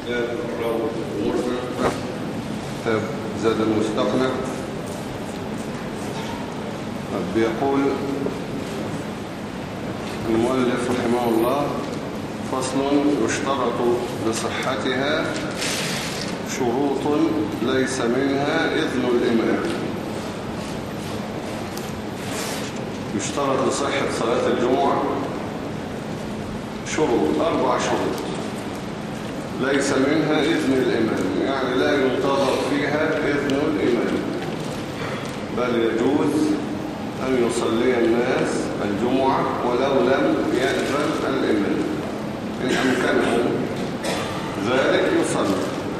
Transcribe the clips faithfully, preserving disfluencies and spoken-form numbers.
كتاب زاد المستقنع بيقول المؤلف رحمه الله: فصل: يشترط لصحتها شروط ليس منها إذن الإمام. يشترط لصحة صلاة الجمعة شروط، أربع شروط ليس منها إذن الإمام، يعني لا ينتظر فيها إذن الإمام، بل يجوز أن يصلي الناس الجمعة ولو لم يأذن الإمام، إن أمكنه ذلك يصلي.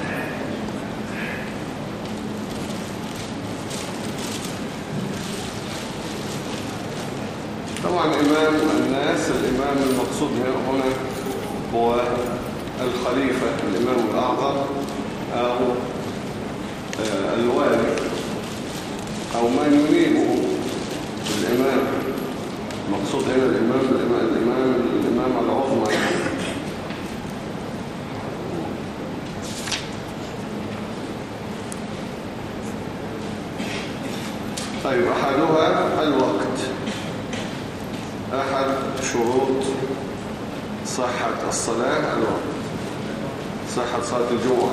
طبعا إمام الناس، الإمام المقصود هنا هو الخليفة، الإمام الأعظم أو الوالي أو من ينيبه الإمام. المقصود هنا الإمام الإمام الإمام, الإمام العظمى. طيب، أحدها الوقت. أحد شروط صحة الصلاة الوقت، صحة صلاة الجمعة.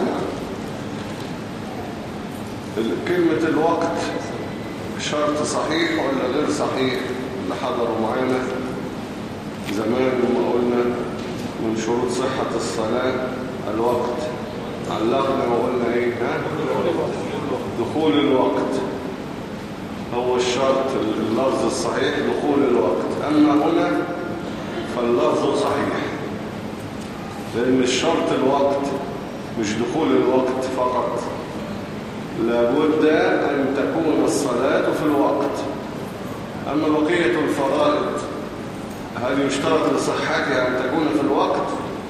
يعني كلمة الوقت شرط صحيح ولا غير صحيح؟ اللي حضروا معانا زمان لما قلنا من شروط صحة الصلاة الوقت، علقنا وقلنا ايه؟ ها؟ دخول الوقت هو الشرط، اللفظ الصحيح دخول الوقت. أما هنا فاللفظ صحيح، لأن الشرط الوقت مش دخول الوقت فقط، لابد أن تكون الصلاة في الوقت. أما بقية الفرائض هل يشترط لصحتها أن تكون في الوقت؟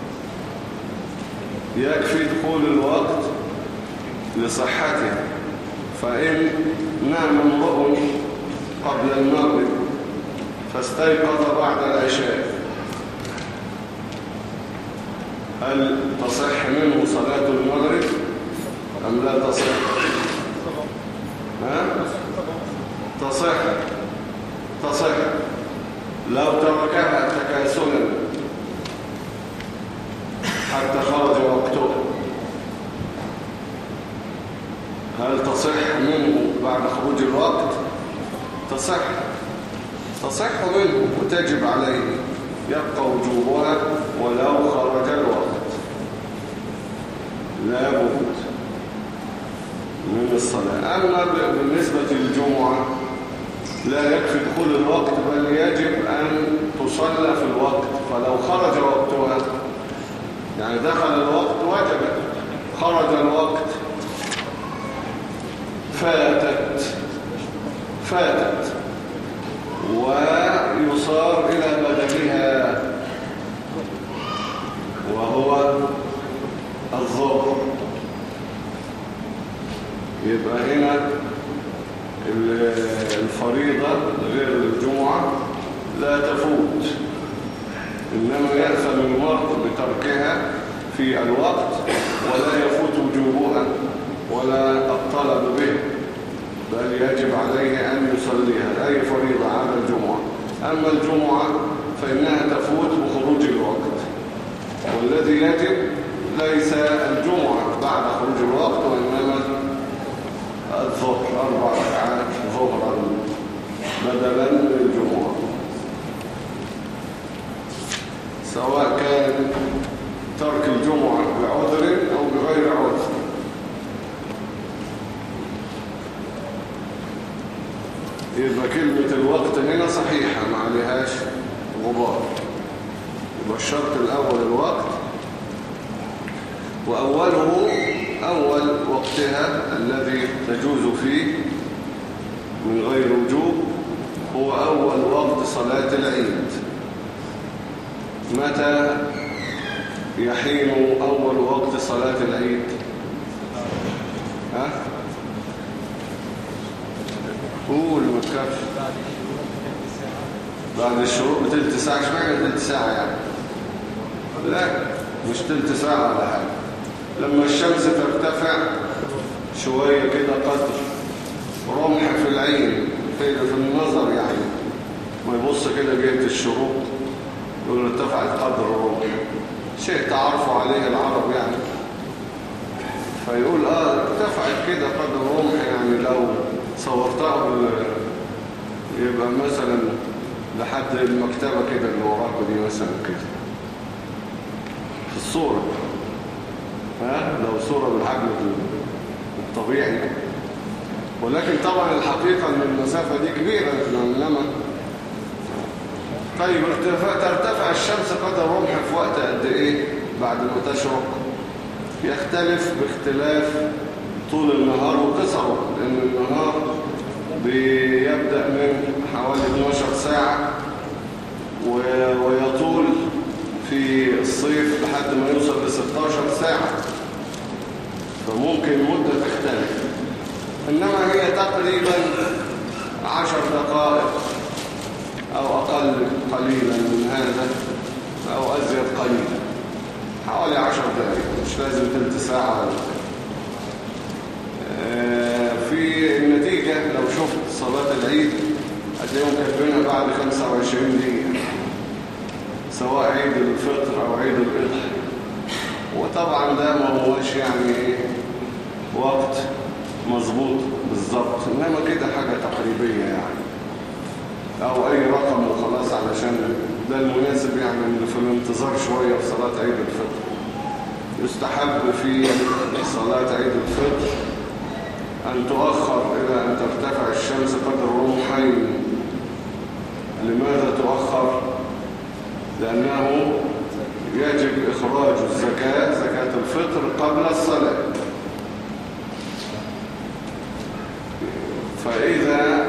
يكفي دخول الوقت لصحتها. فإن نام امرؤ قبل المغرب فاستيقظ بعد العشاء، هل تصح منه صلاة المغرب أم لا تصح؟ ها؟ تصح تصح لو تركها تكاسلا حتى خرج وقتها، هل تصح منه بعد خروج الوقت؟ تصح تصح منه وتجب عليه، يبقى وجوبها ولو خرج الوقت. لا بد من الصلاة. أما بالنسبة للجمعة لا يكفي دخول الوقت، بل يجب أن تصلى في الوقت. فلو خرج وقتها، يعني دخل الوقت وجبت، خرج الوقت فاتت فاتت ويصار إلى بدلها وهو الظهر. يبقى هنا الفريضة غير الجمعة لا تفوت، إنما يأثم المرء بتركها في الوقت ولا يفوت وجوبها ولا الطلب به، بل يجب عليه أن يصليها أي فريضة على الجمعة. أما الجمعة فإنها تفوت بخروج الوقت، والذي يجب ليس الجمعة بعد خروج الوقت وإنما الظهر، أربع ركعات ظهرا بدلا من الجمعة، سواء كان ترك الجمعة بعذر أو بغير عذر. يبقى كلمة الوقت هنا صحيحة، ما عليهاش غبار. يبقى الشرط الأول الوقت، وأوله أول وقتها الذي تجوز فيه من غير وجوب هو أول وقت صلاة العيد. متى يحين أول وقت صلاة العيد؟ ها؟ قول ما تخافش. بعد الشروق بتلت ساعة. اشمعنى تلت ساعة يعني؟ لا، مش تلت ساعة ولا حاجة. لما الشمس ترتفع شوية كده قدر رمح في العين في في النظر يعني، ما يبص كده جهة الشروق يقول ارتفعت قدر الرمح، شيء تعرفوا عليه العرب يعني. فيقول اه ارتفعت كده قدر الرمح، يعني لو صورتها يبقى مثلا لحد المكتبة كده اللي وراكوا دي مثلا كده في الصورة، ها لو صورة بالحجم الطبيعي. ولكن طبعا الحقيقة ان المسافة دي كبيرة، انما طيب ارتفاع ترتفع الشمس قدر رمح في وقت قد ايه بعد ما تشرق؟ يختلف باختلاف طول النهار وقصره، لان النهار بيبدأ من حوالي اثناشر ساعة ويطول في الصيف لحد ما يوصل ل ستاشر ساعة، فممكن المدة تختلف. إنما هي تقريبا عشر دقائق أو أقل قليلا من هذا أو أزيد قليلا، حوالي عشر دقائق، مش لازم تلت ساعة ولا في النتيجة. لو شفت صلاة العيد هتلاقيهم كاتبينها بعد خمسة وعشرين دقيقة، سواء عيد الفطر أو عيد الأضحى. وطبعا ده ما هوش يعني وقت مظبوط بالظبط، إنما كده حاجة تقريبية يعني، أو أي رقم وخلاص، علشان ده المناسب يعني في الانتظار شوية في صلاة عيد الفطر. يستحب في صلاة عيد الفطر أن تؤخر إلى أن ترتفع الشمس قدر رمحين. لماذا تؤخر؟ لأنه يجب إخراج الزكاة زكاة الفطر قبل الصلاة، فإذا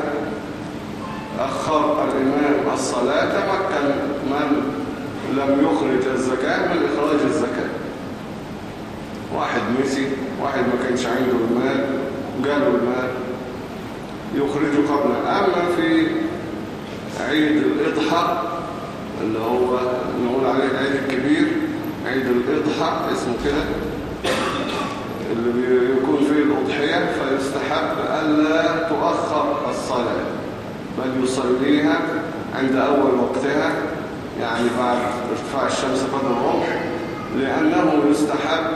أخر الإمام الصلاة تمكن من لم يخرج الزكاة من إخراج الزكاة. واحد نسي، واحد ما كانش عنده المال جاله المال يخرجه قبل. أما في عيد الإضحى اللي هو نقول عليه العيد الكبير، عيد الإضحى اسمه كده، اللي بيكون فيه الأضحية، فيستحب ألا تؤخر الصلاة بل يصليها عند أول وقتها، يعني بعد ارتفاع الشمس قدر الرمح، لأنه يستحب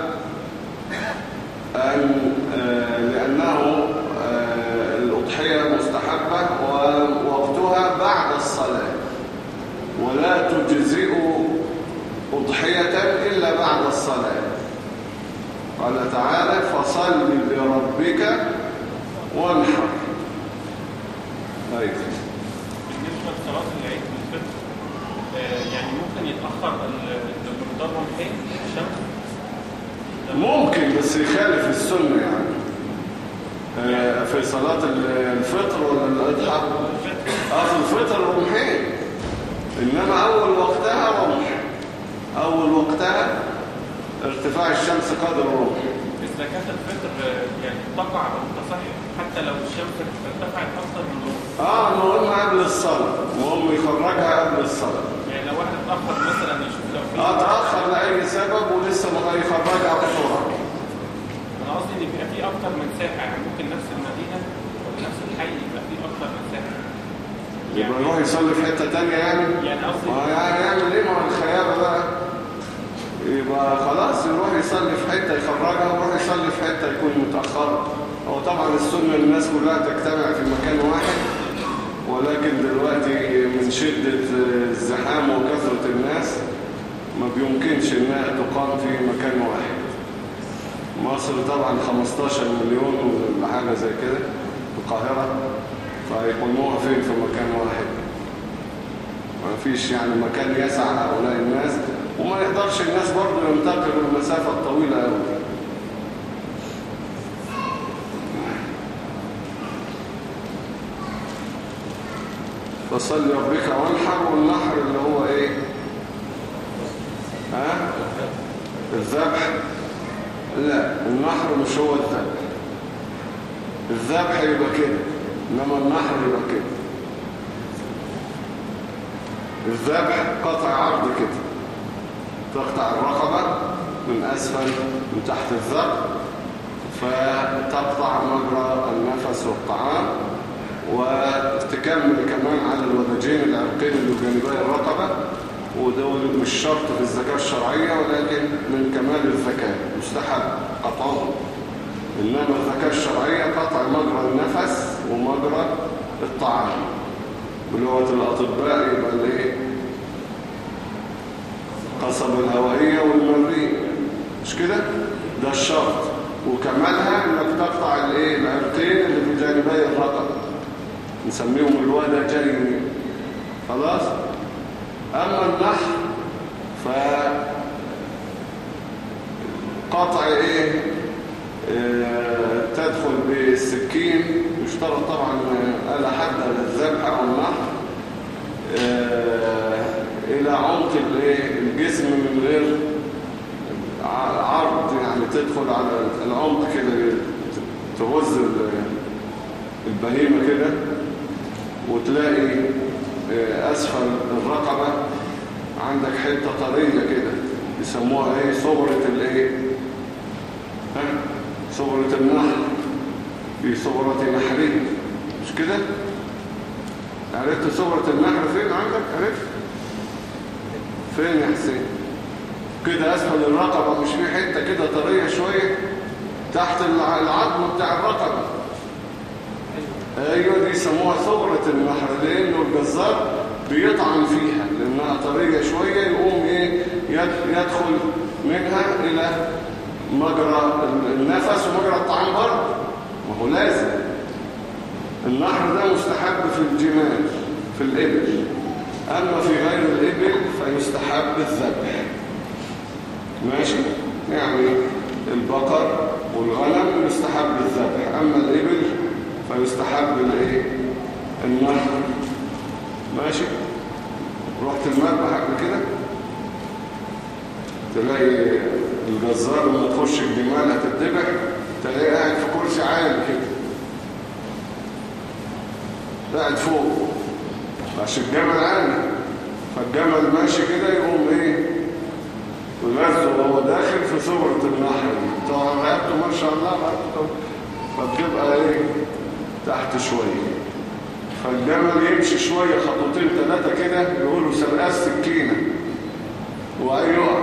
أن لأنه الأضحية مستحبة ووقتها بعد الصلاة، ولا تجزئ أضحية إلا بعد الصلاة. قال تعالى فصل لربك وانحر. طيب بالنسبة لصلاة العيد والفطر يعني ممكن يتأخر المقدار رمحين الشمس؟ ممكن، بس يخالف السنة يعني. آه في صلاة الفطر ولا الأضحى؟ اه في الفطر رمحين، إنما أول وقتها رمح، أول وقتها ارتفاع الشمس قدر الرمح. زكاة الفطر يعني تقع أو تصح حتى لو الشمس ارتفعت أكثر من رمح؟ اه المهم قبل الصلاة، المهم يخرجها قبل الصلاة. يعني لو واحد اتأخر مثلا يشوف لو في اه تأخر لأي سبب ولسه ما يخرجها بسرعة. أنا قصدي إن يبقى في أكتر من ساحة، يعني ممكن نفس المدينة أو نفس الحي يبقى في أكتر من ساحة. يبقى يعني يروح يصلي في حتة تانية يعني؟ يعني قصدي ما يعني يعمل إيه؟ ما هو الخيابة بقى. يبقى خلاص يروح يصلي في حتة يخرجها ويروح يصلي في حتة يكون متأخر. هو طبعا السنة الناس كلها تجتمع في مكان واحد، ولكن دلوقتي من شدة الزحام وكثرة الناس ما بيمكنش انها تقام في مكان واحد. مصر طبعا خمستاشر مليون ولا حاجة زي كده في القاهرة، فيقوموها فين في مكان واحد؟ ما فيش يعني مكان يسع هؤلاء الناس، وما يقدرش الناس برضو ينتقلوا المسافة الطويلة قوي. فصل ربك وانحر، والنحر اللي هو ايه؟ ها؟ الذبح؟ لا، النحر مش هو الذبح. الذبح يبقى كده، انما النحر يبقى كده. الذبح قطع عرض كده، تقطع الرقبة من أسفل من تحت الذقن، فتقطع مجرى النفس والطعام، وتكمل كمان على الودجين العرقين اللي بجانبي الرقبة، ودول مش شرط في الزكاة الشرعية ولكن من كمال الذكاء مستحب قطعهم. إنما الزكاة الشرعية قطع مجرى النفس ومجرى الطعام. بلغة الأطباء يبقى الايه؟ قصب الهوائية والمريء، مش كده؟ ده الشرط. وكمالها انك تقطع الايه؟ العرقين اللي في جانبي الرقبة، نسميهم الودجين. خلاص؟ اما النحر فقطع ايه؟ اه تدخل بالسكين، يشترط طبعا آلة حادة للذبح او النحر اه الى عمق الجسم من غير عرض، يعني تدخل على العمق كده، تغز البهيمة كده، وتلاقي أسفل الرقبة عندك حتة طرية كده يسموها ايه؟ صبرة الايه؟ ها؟ صبرة النحر، في صبرة نحرين، مش كده؟ عرفت صبرة النحر فين عندك؟ عرفت؟ فين يا حسين؟ كده أسفل الرقبة مش في حتة كده طرية شوية تحت العظم بتاع الرقبة. ايوه دي يسموها ثغرة النحر، لأنه الجزار بيطعن فيها لأنها طرية شوية، يقوم ايه؟ يدخل منها إلى مجرى النفس ومجرى الطعام برضه، وهو لازم. النحر ده مستحب في الجمال في الإبل، أما في غير الإبل فيستحب الذبح. ماشي؟ يعني البقر والغنم يستحب الذبح، أما الإبل فيستحب الايه؟ النحر. ماشي؟ رحت المذبح قبل كده تلاقي الجزار لما تخش الجمال هتتذبح تلاقيه قاعد في كرسي عالي كده، قاعد فوق عشان الجمل عالي، فالجمل ماشي كده يقوم ايه؟ وغزه وهو داخل في صورة النحر دي، طبعا رقبته ما شاء الله رقبته فبتبقى ايه؟ تحت شوية، فالجمل يمشي شوية خطوتين ثلاثة كده يقولوا سرقاس سكينة وأيوة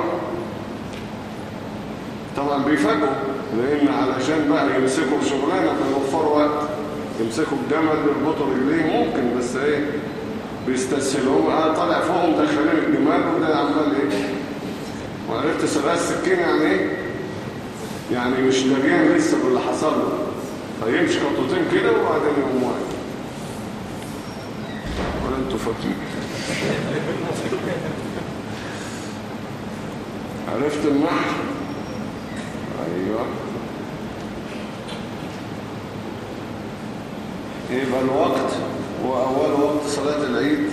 طبعا بيفاجئوا، لأن علشان بقى يمسكوا بشغلانة فيوفروا وقت، يمسكوا الجمل يربطوا رجليه ممكن، بس ايه؟ بيستسهلهم. اه طالع فوقهم داخلين الجمال وده عمال ايه؟ وعرفت سرقاس سكينة يعني ايه؟ يعني مش دريان لسه باللي حصل له، فيمشي خطوتين كده وبعدين يقوم واقف. ولا انتوا فاكرين؟ عرفت النحر؟ ايوه. يبقى الوقت واول وقت صلاة العيد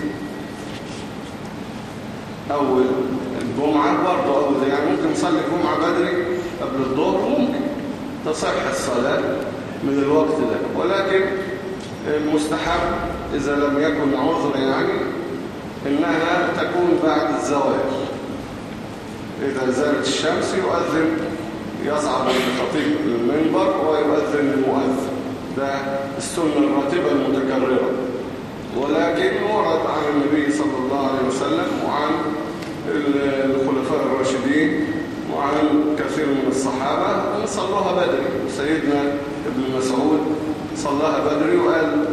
اول الجمعة برضه، اول يعني ممكن نصلي الجمعة بدري قبل الظهر، ممكن تصح الصلاة من الوقت ده، ولكن المستحب إذا لم يكن عذر يعني إنها تكون بعد الزوال. إذا زالت الشمس يؤذن، يصعد الخطيب للمنبر ويؤذن المؤذن، ده السنة الراتبة المتكررة. ولكن ورد عن النبي صلى الله عليه وسلم وعن الخلفاء الراشدين وعن كثير من الصحابة أن صلوها بدري. سيدنا ابن مسعود صلاها بدري وقال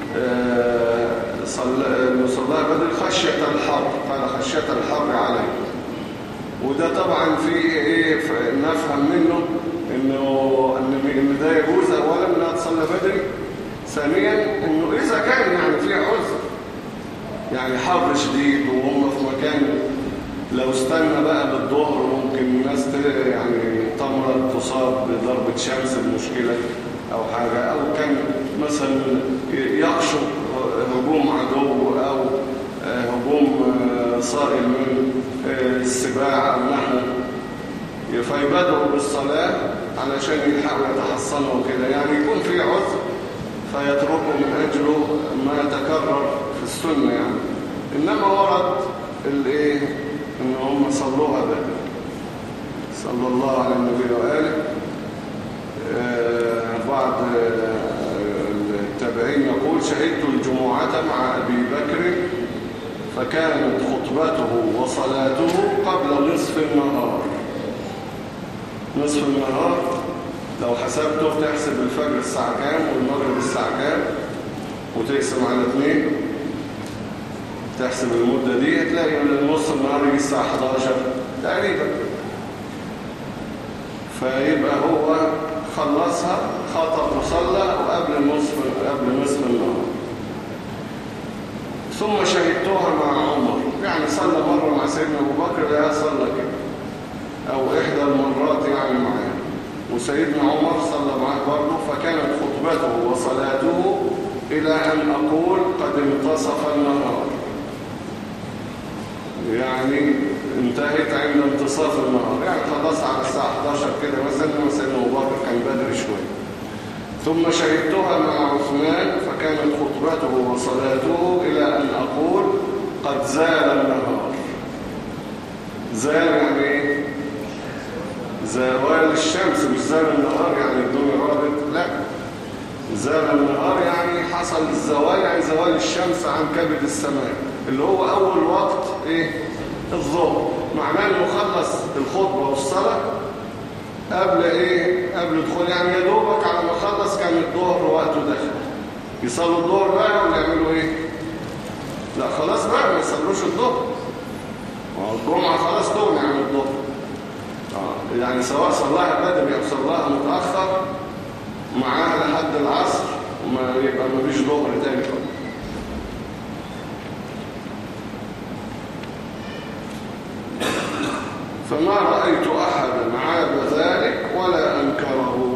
صلاها بدري خشية الحر، قال خشية الحر عليه. وده طبعا في ايه نفهم منه انه ان ده يجوز اولا انها تصلى بدري، ثانيا انه اذا كان يعني في عذر، يعني حر شديد وهم في مكان لو استنى بقى بالظهر ممكن الناس يعني تمرض تصاب بضربة شمس بمشكلة أو حاجة، أو كان مثلا يخشى هجوم عدو أو هجوم صائل من السباع أو نحو، فيبادروا بالصلاة علشان يلحقوا يتحصنوا كده، يعني يكون في عذر فيتركوا من أجله ما تكرر في السنة يعني. إنما ورد الإيه؟ إن هم صلوها بدري صلى الله على النبي وآله. آه بعض التابعين يقول شهدت الجمعة مع أبي بكر فكانت خطبته وصلاته قبل نصف النهار. نصف النهار لو حسبته تحسب الفجر الساعة كام والمغرب الساعة كام وتقسم على اثنين تحسب المدة دي هتلاقي ان نص النهار يجي الساعة حداشر تقريبا. فيبقى هو خلصها خطب وصلى وقبل نصف قبل نصف النهار. ثم شهدتها مع عمر، يعني صلى مرة مع سيدنا أبو بكر لا صلى كده أو إحدى المرات يعني معاه، وسيدنا عمر صلى معاه برضه. فكانت خطبته وصلاته إلى أن أقول قد انتصف النهار، يعني انتهت عند انتصاف النهار، يعني خلاص على الساعة حداشر كده مثلا. سيدنا أبو بكر كان بدري شوية. ثم شهدتها مع عثمان فكانت خطبته وصلاته إلى أن أقول قد زال النهار. زال يعني ايه؟ زوال الشمس، مش زال النهار يعني الدنيا غابت، لا، زال النهار يعني حصل الزوال، يعني زوال الشمس عن كبد السماء، اللي هو أول وقت ايه؟ الظهر. معناه انه خلص الخطبة والصلاة قبل ايه؟ قبل دخول، يعني يا دوبك على ما خلص كان الظهر وقته دخل. يصلوا الظهر بقى ولا يعملوا ايه؟ لا خلاص بقى ما يصلوش الظهر، الجمعة خلاص تغني عن الظهر. آه. يعني سواء صلاها بدري أو صلاها متأخر معاها لحد العصر ما يبقى ما فيش ظهر تاني. فما رأيت أحدا عاب ذلك ولا أنكره.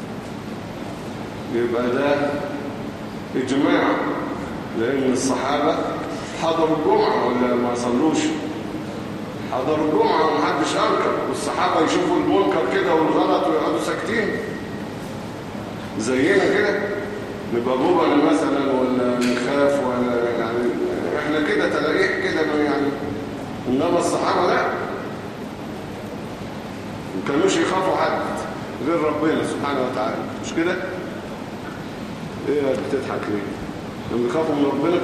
يبقى ده إجماع، لأن الصحابة حضروا الجمعة ولا ما صلوش؟ حضروا الجمعة ومحدش أنكر، والصحابة يشوفوا المنكر كده والغلط ويقعدوا ساكتين زينا كده، نبقى جبن مثلا ولا نخاف ولا يعني احنا كده تلاقيه كده يعني. إنما الصحابة لا، ما كانوش يخافوا حد غير ربنا سبحانه وتعالى، مش كده؟ ايه بتضحك ليه؟ لما يخافوا من ربنا.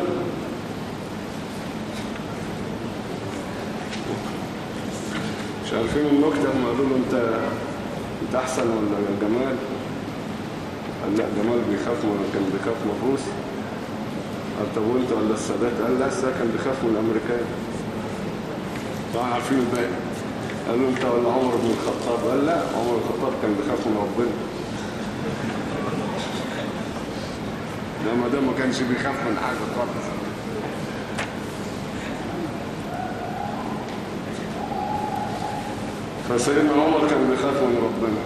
مش عارفين النكتة لما قالوا له انت انت احسن ولا جمال؟ قال لا جمال بيخاف من كان بيخاف من الروس. قال طب وانت ولا السادات؟ قال لا السادات كان بيخاف من الامريكان. طبعا عارفين الباقي. قال له انت ولا عمر بن الخطاب؟ قال لا عمر بن الخطاب كان بيخاف من ربنا. لما ده ما كانش بيخاف من حاجه خالص. فسيدنا عمر كان بيخاف من ربنا،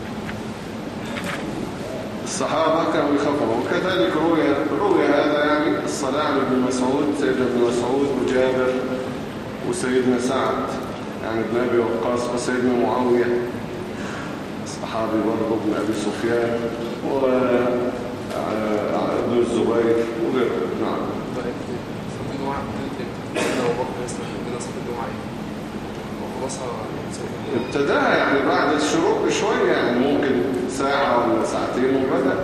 الصحابة كانوا بيخافوا. وكذلك روي روي هذا يعني الصلاة على ابن مسعود، سيدنا ابن مسعود وجابر وسيدنا سعد يعني ابن أبي وقاص وسيدنا معاوية الصحابي برضه ابن أبي سفيان وابن الزبير وغيره. نعم. ابتداها يعني بعد الشروق بشوية، يعني ممكن ساعة ولا ساعتين وبدأ.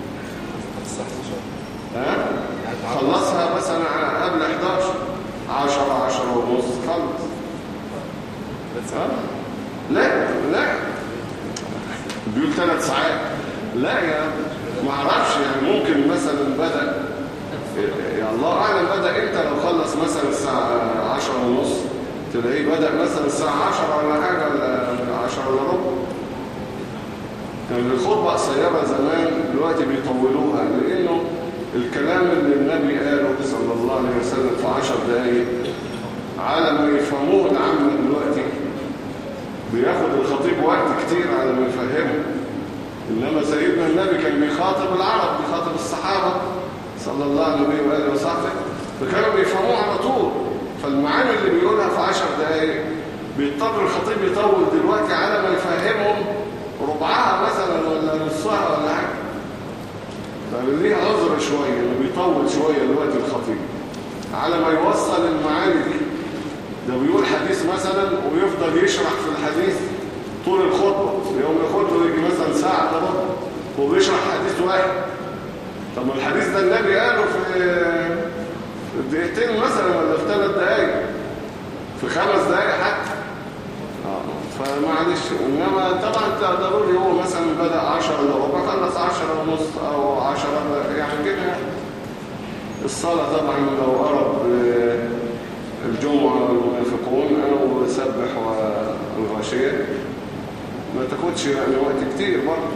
ها؟ خلصها مثلا قبل احداشر عشرة عشرة ونص خلص. ها؟ لا لا بيقول ثلاث ساعات. لا يا ما اعرفش، يعني ممكن مثلا بدأ يا الله أعلم بدأ امتى. لو خلص مثلا الساعة عشرة ونص تلاقيه بدأ مثلا الساعة عشرة ولا حاجة ولا عشرة ولا ربع. كان الخطبة قصيرة زمان، دلوقتي بيطولوها لأنه الكلام اللي النبي قاله صلى الله عليه وسلم في عشر دقايق على ما يفهموه العامة دلوقتي بياخد الخطيب وقت كتير على ما يفهمه. إنما سيدنا النبي كان بيخاطب العرب، بيخاطب الصحابة صلى الله عليه وآله وصحبه، فكانوا بيفهموه على طول. فالمعاني اللي بيقولها في عشر دقايق بيضطر الخطيب يطول دلوقتي على ما يفهمهم ربعها مثلا ولا نصها ولا حاجة. فليه عذر شوية انه بيطول شوية دلوقتي الخطيب على ما يوصل المعاني دي. ده بيقول حديث مثلا ويفضل يشرح في الحديث طول الخطبة يوم ياخد له يجي مثلا ساعة إلا ربع وبيشرح حديث واحد. طب الحديث ده النبي قاله في دقيقتين مثلا ولا في ثلاث دقايق، في خمس دقايق حتى. اه فمعلش. انما طبعا ضروري هو مثلا بدأ عشرة الا ربع خلص عشرة ونص او عشرة يعني كده. الصلاة طبعا لو قرب الجمعة والمنافقون او سبح والغاشية ما تاخدش يعني وقت كتير برضه.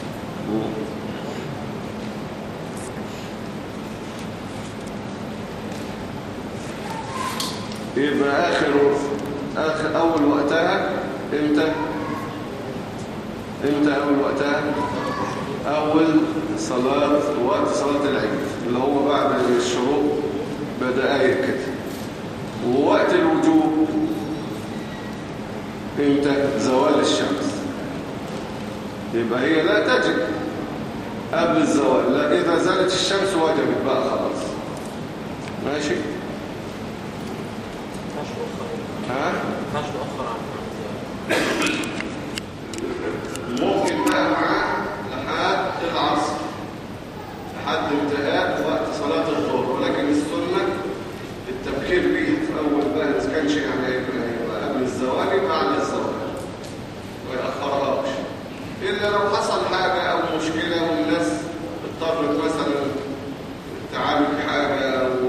يبقى آخر آخر أول وقتها إمتى؟ إمتى أول وقتها؟ أول صلاة وقت صلاة العيد اللي هو بعد الشروق بدقايق كده. ووقت الوجوب إمتى؟ زوال الشمس. يبقى هي لا تجب قبل الزوال، لا إذا زالت الشمس وجبت بقى خلاص. ماشي؟ ها؟ ممكن بقى معاه لحد العصر لحد انتهاء وقت صلاة الظهر، ولكن السنة التبكير بيها في أول بقى ما كانش يعني هيبقى قبل الزوال يبقى بعد الزوال ما يأخرهاش، إلا لو حصل حاجة أو مشكلة والناس اضطرت مثلا تعالج حاجة أو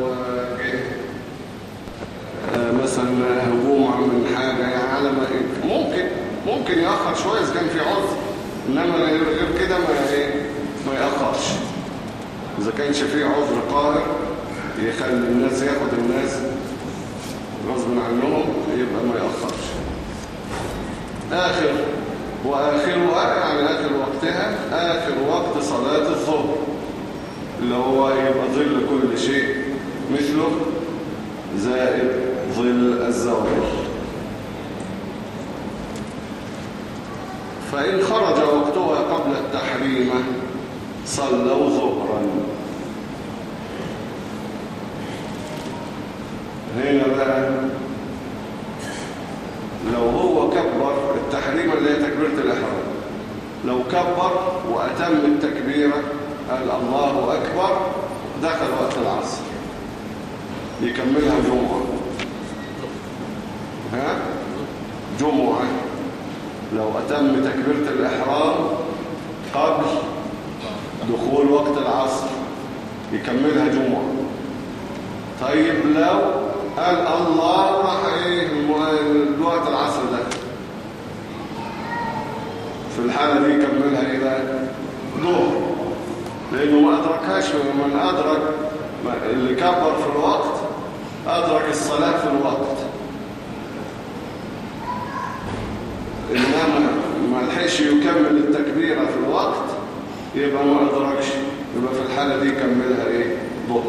مثلا هجوم من حاجة يعني على ما ممكن ممكن يأخر شوية إذا كان في عذر، إنما غير كده ما ما يأخرش. إذا كانش في عذر قاهر يخلي الناس ياخد الناس غصب عنهم يبقى ما يأخرش. آخر وآخرها يعني آخر وقتها آخر وقت صلاة الظهر اللي هو يبقى ظل كل شيء مثله زائد ظل الزوال. فإن خرج وقتها قبل التحريم صلوا ظهرا. هنا بقى لو هو كبر التحريم اللي هي تكبيرة الإحرام، لو كبر وأتم التكبيرة قال الله أكبر دخل وقت العصر يكملها جمعة. ها؟ جمعة لو أتم تكبيرة الإحرام قبل دخول وقت العصر يكملها جمعة. طيب لو قال الله راح ايه الوقت العصر ده في الحالة دي يكملها ايه بقى؟ ظهر، لأنه ما أدركهاش. من أدرك اللي كبر في الوقت أدرك الصلاة في الوقت، إنما ما لحقش يكمل التكبيرة في الوقت يبقى ما أدركش، يبقى في الحالة دي يكملها إيه؟ ظهر.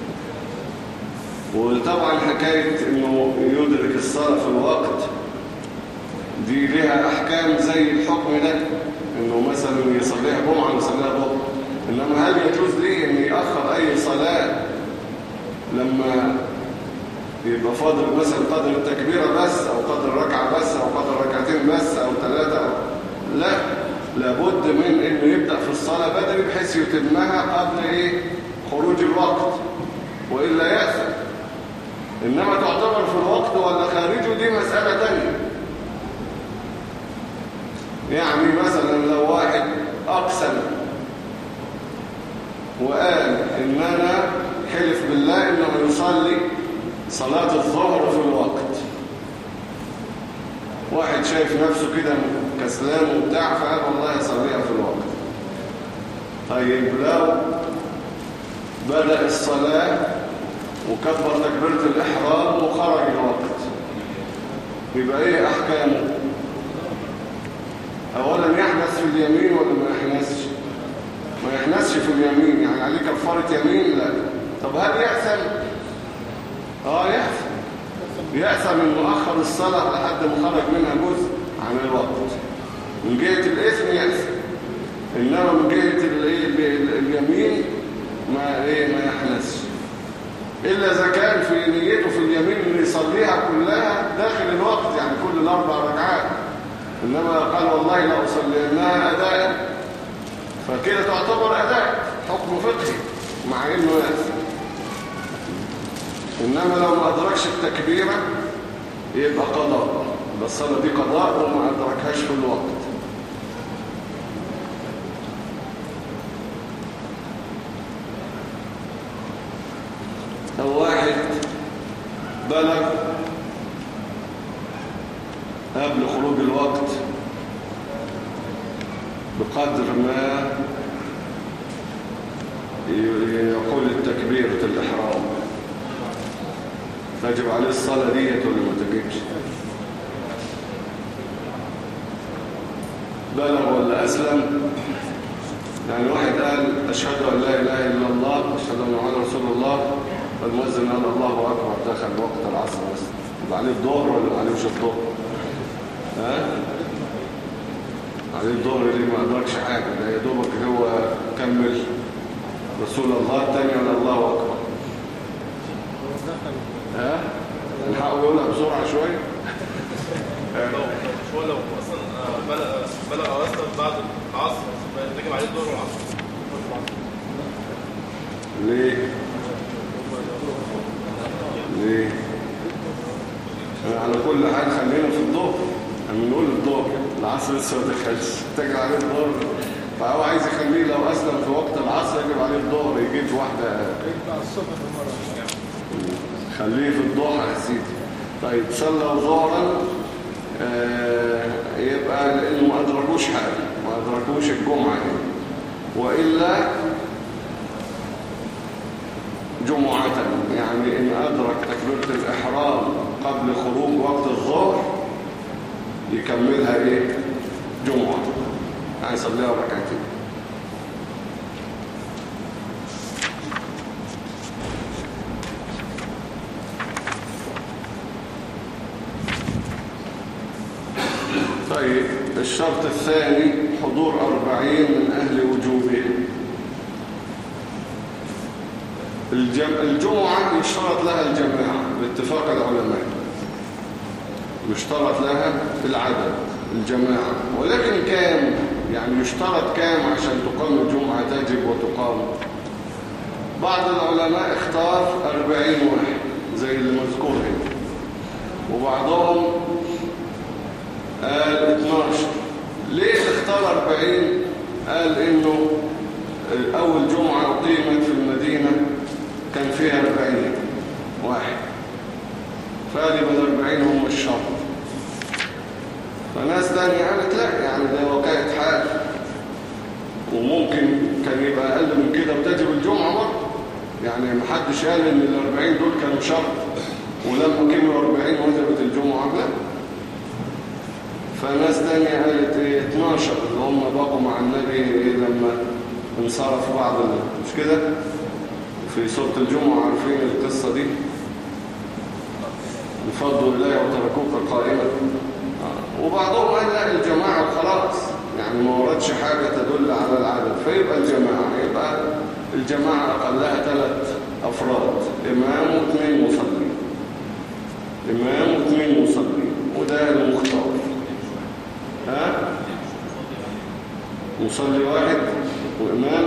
وطبعا حكاية إنه يدرك الصلاة في الوقت دي لها أحكام زي الحكم ده، إنه مثلا يصليها جمعة ويصليها ظهر. إنما هل يجوز ليه إن يأخر أي صلاة لما يبقى فاضل مثلا قدر التكبيرة بس أو قدر ركعة بس أو قدر ركعتين بس أو ثلاثة أو... لا، لابد من إنه يبدأ في الصلاة بدري بحيث يتمها قبل إيه؟ خروج الوقت، وإلا يأثم. إنما تعتبر في الوقت ولا خارجه دي مسألة تانية. يعني مثلا لو واحد أقسم وقال إن أنا حلف بالله إنه يصلي صلاة الظهر في الوقت، واحد شايف نفسه كده كسلان وبتاع فقال والله يصليها في الوقت. طيب لو بدأ الصلاة وكبر تكبيرة الإحرام وخرج الوقت يبقى إيه أحكامه؟ أولا يحنث في اليمين ولا ما يحنثش؟ ما يحنثش في اليمين، يعني عليه كفارة يمين؟ لا. طب هل يأثم؟ آه يأثم. يأثم إنه أخر الصلاة لحد ما خرج منها جزء عن الوقت. من جهة الإثم يأثم، إنما من جهة اليمين ما إيه ما يحنثش، إلا إذا كان في نيته في اليمين إنه يصليها كلها داخل الوقت، يعني كل الأربع ركعات إنما قال والله لا أصلينها أداء، فكده تعتبر أداء حكم فقهي مع إنه يأثم. إنما لو ما أدركش التكبيرة يبقى قضاء، بس الصلاة دي قضاء وما أدركهاش في الوقت. أو واحد بلغ قبل خروج الوقت بقدر ما يقول التكبيرة الإحرام، تجب عليه الصلاة ديت ولا ما تجبش؟ بلغ ولا أسلم؟ يعني واحد قال أشهد أن لا إله إلا الله أشهد أن محمدا رسول الله، فالمؤذن قال الله أكبر، دخل وقت العصر بس، يبقى عليه الظهر ولا ما عليهش الظهر؟ ها؟ عليه الظهر اللي ما أدركش حاجة، ده يا دوبك هو كمل رسول الله الثاني ولا الله أكبر. ها؟ نحاول يقولها بسرعة شوية. مش هو لو اصلا بلغ بلغ اصلا بعد العصر تجب عليه الظهر والعصر. ليه؟ ليه؟ على كل حال خلينا في الظهر، هنقول الظهر، العصر لسه ما دخلش، تجب عليه الظهر، فهو عايز يخليه لو اسلم في وقت العصر يجب عليه الظهر، يجيب واحده الصبح المره، خليه في الضحى يا سيدي. طيب صلى ظهرا آه يبقى لانه ما ادركوش حاجه، ما ادركوش الجمعه هنا، والا جمعه، يعني ان ادرك تكبيره الاحرام قبل خروج وقت الظهر يكملها ايه؟ جمعه، يعني يصليها ركعتين. طيب الشرط الثاني حضور أربعين من أهل وجوبه. الجمعة يشترط لها الجماعة باتفاق العلماء، يشترط لها العدد الجماعة، ولكن كام؟ يعني يشترط كام عشان تقام الجمعة تجب وتقام؟ بعض العلماء اختار أربعين واحد زي اللي مذكور هنا، وبعضهم قال اثناشر. ليه اختار أربعين؟ قال انه اول جمعة اقيمت في المدينة كان فيها أربعين واحد، فقال يبقى الأربعين هم الشرط. فناس تانية قالت لا، يعني ده وقعت حال، وممكن كان يبقى اقل من كده وتجب الجمعة برضه، يعني محدش قال ان الأربعين دول كانوا شرط ولما كملوا أربعين وجبت الجمعة. لا، فناس تانية قالت ايه اثناشر اللي هم بقوا مع النبي إيه لما انصرف بعض، مش كده في سورة الجمعة عارفين القصة دي، انفضوا إليه وتركوك قائمة. وبعضهم قال لا الجماعة وخلاص، يعني ما وردش حاجة تدل على العدد، فيبقى الجماعة، يبقى الجماعة أقلها ثلاث أفراد، إمام واثنين مصلين، إمام واثنين مصلين، وده المختار. ها؟ مصلي واحد وإمام؟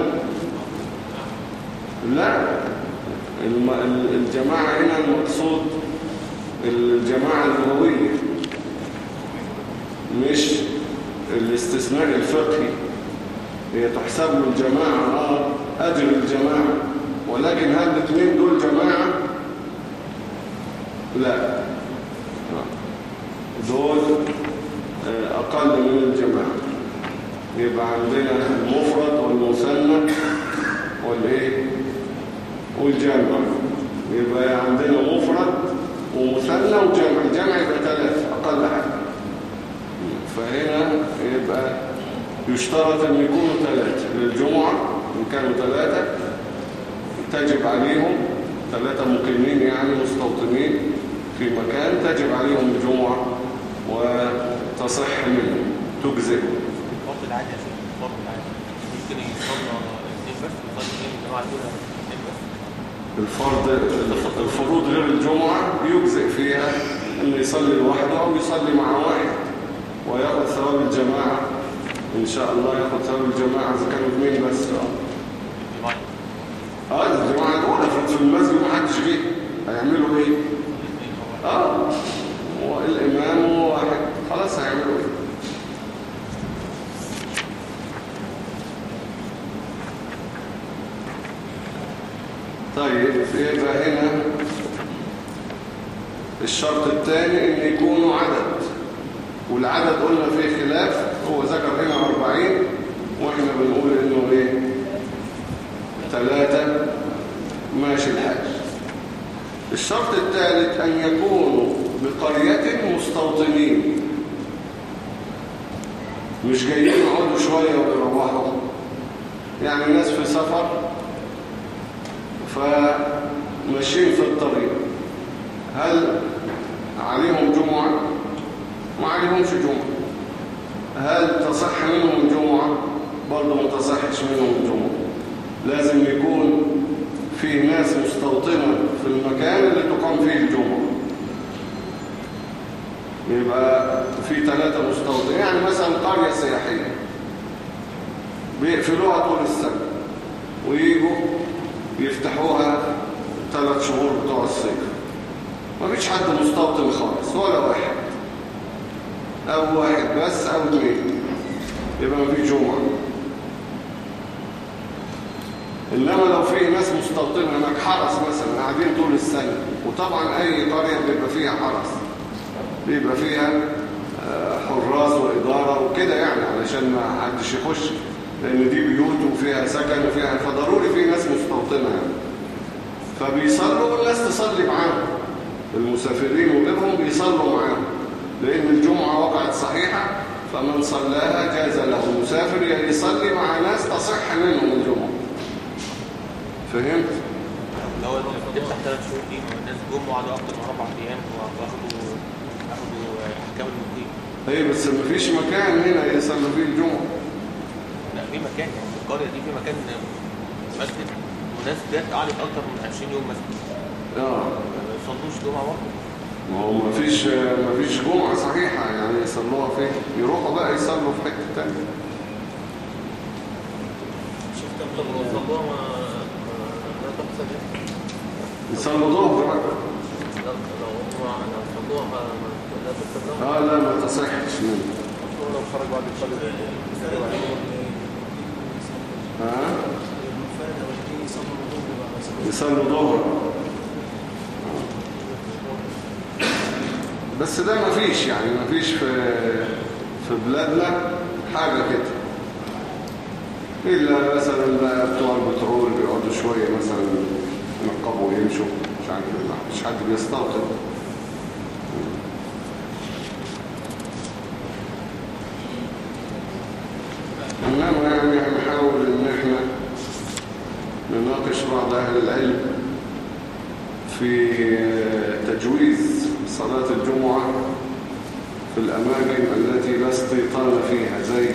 لا، الجماعة هنا المقصود الجماعة اللغوية، مش الاستثناء الفقهي. هي تحسب له الجماعة اه أجر الجماعة، ولكن هل الاثنين دول جماعة؟ لا، دول أقل من الجماعة. يبقى عندنا المفرد والمثنى والإيه والجمع، يبقى عندنا مفرد ومثنى وجمع، الجمع يبقى ثلاثة أقل حاجة. فهنا يبقى يشترط أن يكونوا ثلاثة للجمعة، إن كانوا ثلاثة تجب عليهم، ثلاثة مقيمين يعني مستوطنين في مكان تجب عليهم الجمعة وتصح منهم تجزئ. الفرض العادي يا شيخ، الفرض العادي ممكن يصلى اثنين بس، يصلي اثنين الجماعة دول اثنين بس. الفرض الفروض غير الجمعة يجزئ فيها أن يصلي لوحده أو يصلي مع واحد، وياخد ثواب الجماعة إن شاء الله، ياخد ثواب الجماعة إذا كانوا اثنين بس. اه اه الجماعة الأولى في المسجد محدش جه، هيعملوا إيه؟ اه والإمام واحد، خلاص هيعملوا إيه؟ طيب يبقى هنا الشرط الثاني إن يكونوا عدد، والعدد قلنا فيه خلاف، هو ذكر هنا أربعين وإحنا بنقول إنه إيه؟ ثلاثة ماشي الحاج. الشرط الثالث أن يكونوا بقرية مستوطنين، مش جايين يقعدوا شوية ويروحوا، يعني ناس في سفر فماشيين في الطريق، هل عليهم جمعة؟ ما عليهمش جمعة. هل تصح منهم جمعة؟ برضه ما تصحش منهم جمعة. لازم يكون في ناس مستوطنة في المكان اللي تقام فيه الجمعة، يبقى في ثلاثة مستوطنين. يعني مثلا قرية سياحية بيقفلوها طول السنة ويجوا يفتحوها ثلاث شهور بتوع الصيف، ما فيش حد مستوطن خالص ولا واحد، أو واحد بس أو اثنين، يبقى ما فيش جمعة. إنما لو في ناس مستوطنة هناك حرس مثلا قاعدين طول السنة، وطبعا أي قرية بيبقى فيها حرس، بيبقى فيها حراس وإدارة وكده، يعني علشان ما حدش يخش، لأن دي بيوت وفيها سكن وفيها، فضروري في ناس مستوطنة يعني. فبيصلوا والناس تصلي معاهم، المسافرين وغيرهم بيصلوا معاهم، لأن الجمعة وقعت صحيحة، فمن صلاها جاز له. المسافر يصلي مع ناس تصح منهم الجمعة. فهمت؟ لو بتفتح ثلاث شهور دي الناس جم وقعدوا اكتر من اربع ايام واخدوا اخدوا احكام المقيم. ايه بس مفيش مكان هنا يصلوا فيه الجمعة. لا في مكان، يعني في القرية دي في مكان مسجد، وناس جت قعدت اكتر من عشرين يوم مسجد. اه ما يصلوش جمعة برضه. ما هو مفيش مفيش جمعة صحيحة يعني يصلوها فين؟ يروحوا بقى يصلوا في حتة تانية. شفت طب لو صلوها ما يصلوا ظهر بقى. لا لو هم لو صلوها لا تتصلوا. اه لا ما تصحش منه. لو خرج بعد الصلاة ها؟ يصلوا ظهر. بس ده ما فيش، يعني ما فيش في في بلادنا حاجة كده، إلا مثلا بتوع البترول بيقعدوا شوية مثلا ينقبوا ويمشوا، مش عارف مش حد بيستوطن. إنما يعني هنحاول إن إحنا نناقش بعض أهل العلم في تجويز صلاة الجمعة في الأماكن التي لا استيطان فيها، زي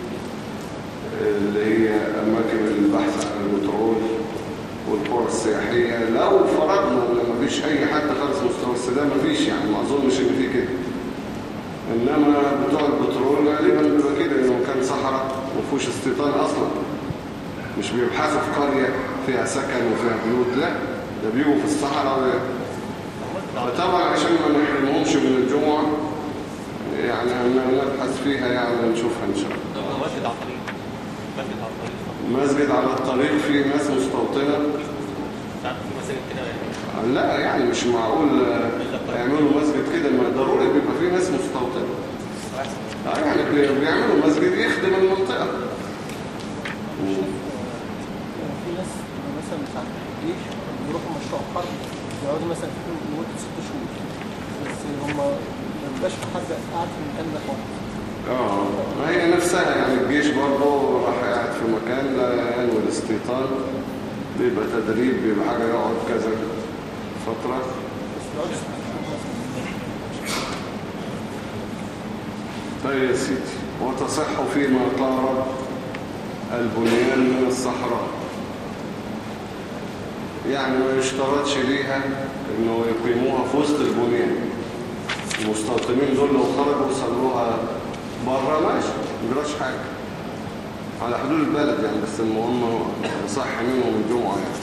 اللي هي أماكن البحث عن البترول والقرى السياحية. لو فرضنا إن ما فيش أي حد خالص مستوى السداد، ما فيش، يعني ما أظنش إن في كده. إنما بتوع البترول غالبا بيبقى كده، إنه كان صحراء ما فيهوش استيطان أصلا، مش بيبحثوا في قرية فيها سكن وفيها بيوت، لا ده بيجوا في الصحراء. فطبعا عشان ما نحرمهمش من الجمعة يعني نبحث فيها، يعني نشوفها إن شاء الله. مسجد على الطريق، مسجد على الطريق، مسجد على الطريق فيه ناس مستوطنة. ساعات في مساجد كده يعني. لا يعني مش معقول يعملوا مسجد كده، ما ضروري بيبقى فيه ناس مستوطنة. اه يعني بيعملوا مسجد يخدم المنطقة. في ناس مثلا بتاعت الجيش بيروحوا مشروع حرب، يقعدوا مثلا فيهم لمدة ست شهور، بس هم ما بيبقاش في حد قاعد في المكان ده خالص. اه ما هي نفسها يعني الجيش برضه راح قاعد في مكان لا ينوي الاستيطان، بيبقى تدريب، بيبقى حاجة يقعد كذا فترة. طيب يا سيدي، وتصح فيما قارب البنيان من الصحراء، يعني ما يشترطش ليها انه يقيموها في وسط البنيان. المستوطنين دول لو خرجوا صلوها بره ماشي ما يجراش حاجة على حدود البلد يعني، بس المهم صح منهم الجمعة يعني.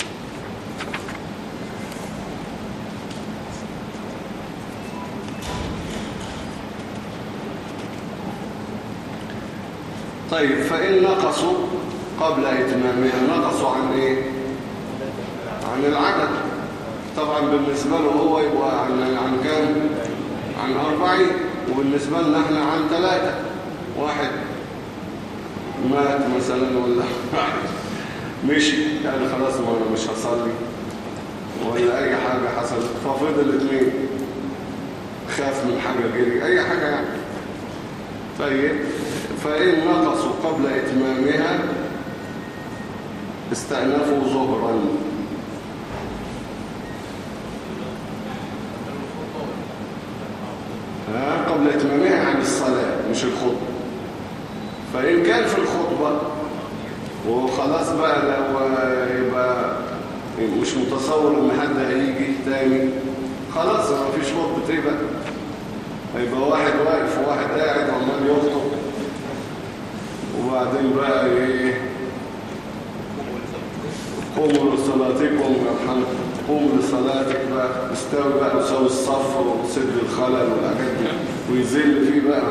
طيب فإن نقصوا قبل إتمامها، نقصوا عن إيه؟ عن العدد. طبعا بالنسبة له هو يبقى عن, عن كام؟ عن أربعين، وبالنسبة لنا احنا عن ثلاثة. واحد مات مثلا ولا مشي يعني خلاص ما أنا مش هصلي ولا أي حاجة حصلت، ففضل اثنين، خاف من حاجة جري أي حاجة يعني. طيب فإن نقصوا قبل إتمامها استأنفوا ظهرا. ها قبل إتمامها عن الصلاة مش الخطبة. فإن كان في الخطبة وخلاص بقى لو يبقى مش متصور ان حد هيجي تاني خلاص ما فيش خطبة ايه بقى، هيبقى واحد واقف وواحد قاعد وعمال يخطب، وبعدين بقى ايه قوموا لصلاتكم يرحمكم، قوموا لصلاتك بقى، استوي بقى وسوي الصف وسد الخلل والحاجات دي ويزل فيه بقى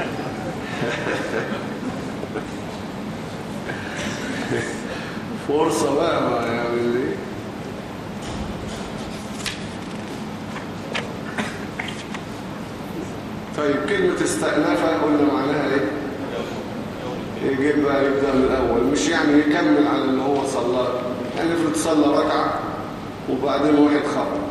فرصة بقى ما يعمل ايه. طيب كلمة استأنفها قلنا معناها ايه؟ يجيب بقى يبدأ من الأول، مش يعني يكمل على اللي هو صلى، يعني افرض صلى ركعة وبعدين واحد خرج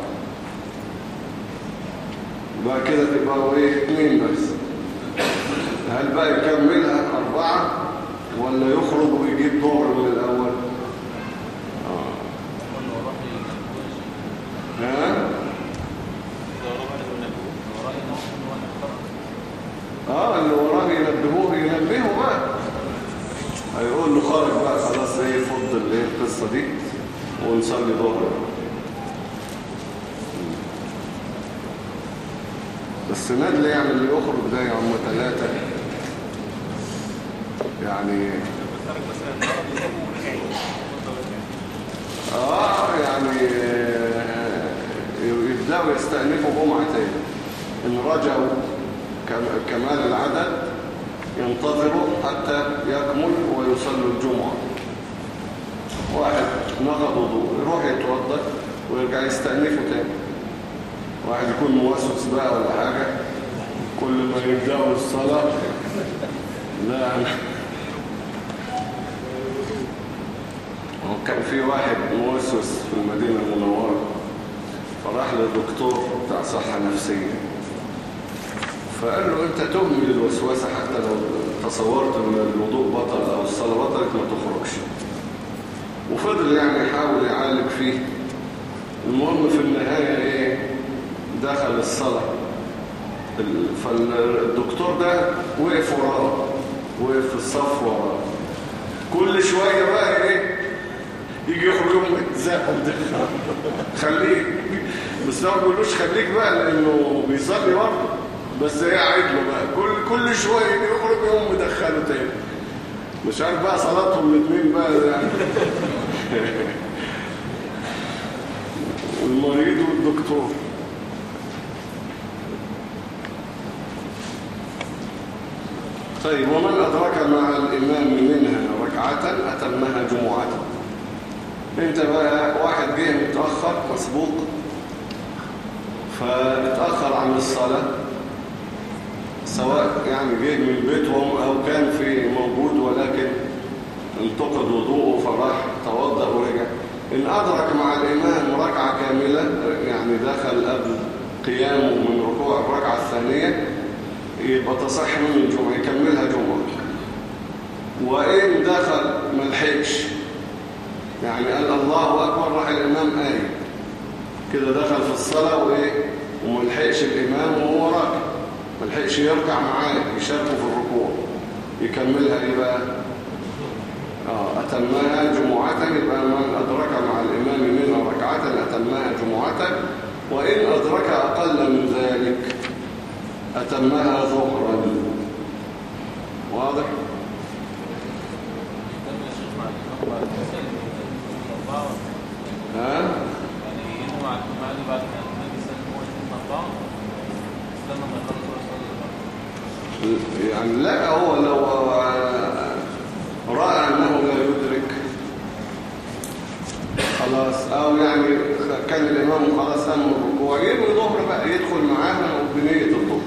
بقى كده تبقى ايه اثنين بس، هل بقى يكملها أربعة ولا يخرج ويجيب ظهر من الأول؟ آه. ها؟ اه اللي وراه ينبهوه ينبهه بقى، هيقول له خارج بقى خلاص ايه فض الايه القصه دي ونصلي ظهر. بس ندل يعني اللي يخرج ده يا عم ثلاثه يعني اه يعني يبداوا يستأنفوا جمعه تاني، ان رجعوا كمال العدد ينتظروا حتى يكمل ويصلوا الجمعة. واحد نقض وضوء يروح يتوضأ ويرجع يستأنفوا تاني. واحد يكون موسوس بقى ولا حاجة كل ما يبدأوا الصلاة لا كان في واحد موسوس في المدينة المنورة فراح للدكتور بتاع صحة نفسية فقال له انت تهمل الوسوسة حتى لو تصورت ان الوضوء بطل او الصلاة بطلت ما تخرجش. وفضل يعني يحاول يعالج فيه. المهم في النهاية ايه دخل الصلاة، فالدكتور ده وقف وراه، وقف في الصف وراه، كل شوية بقى ايه يجي يخرج يوم الزاحم ده خليك، بس ما بيقولوش خليك بقى لانه بيصلي برضه، بس هي عدله بقى كل كل شويه يخرج يوم مدخله تاني، مش عارف بقى صلاتهم الاثنين بقى يعني والمريض والدكتور. طيب ومن أدرك مع الإمام منها ركعة أتمها جمعة. انت بقى واحد جه متأخر مسبوق فاتأخر عن الصلاة، سواء يعني جه من بيتهم أو كان في موجود ولكن انتقد وضوءه فراح توضأ ورجع، إن أدرك مع الإمام ركعة كاملة يعني دخل قبل قيامه من ركوع الركعة الثانية يبقى تصح منه الجمعة يكملها جمعة. وإن دخل ملحقش يعني قال الله أكبر راح الإمام آية كده دخل في الصلاة وإيه وملحقش الإمام وهو راكع ملحقش يركع معاه يشاركه في الركوع يكملها إيه بقى؟ آه أتمها جمعة. يبقى من أدرك مع الإمام منها ركعة أتمها جمعة، وإن أدرك أقل من ذلك أتمها ظهرا. واضح؟ ها؟ يعني لا، هو لو رأى أنه لا يدرك خلاص، أو يعني كان الإمام خلاص أمر الركوع ينوي ظهر بقى، يدخل معاها بنية الظهر.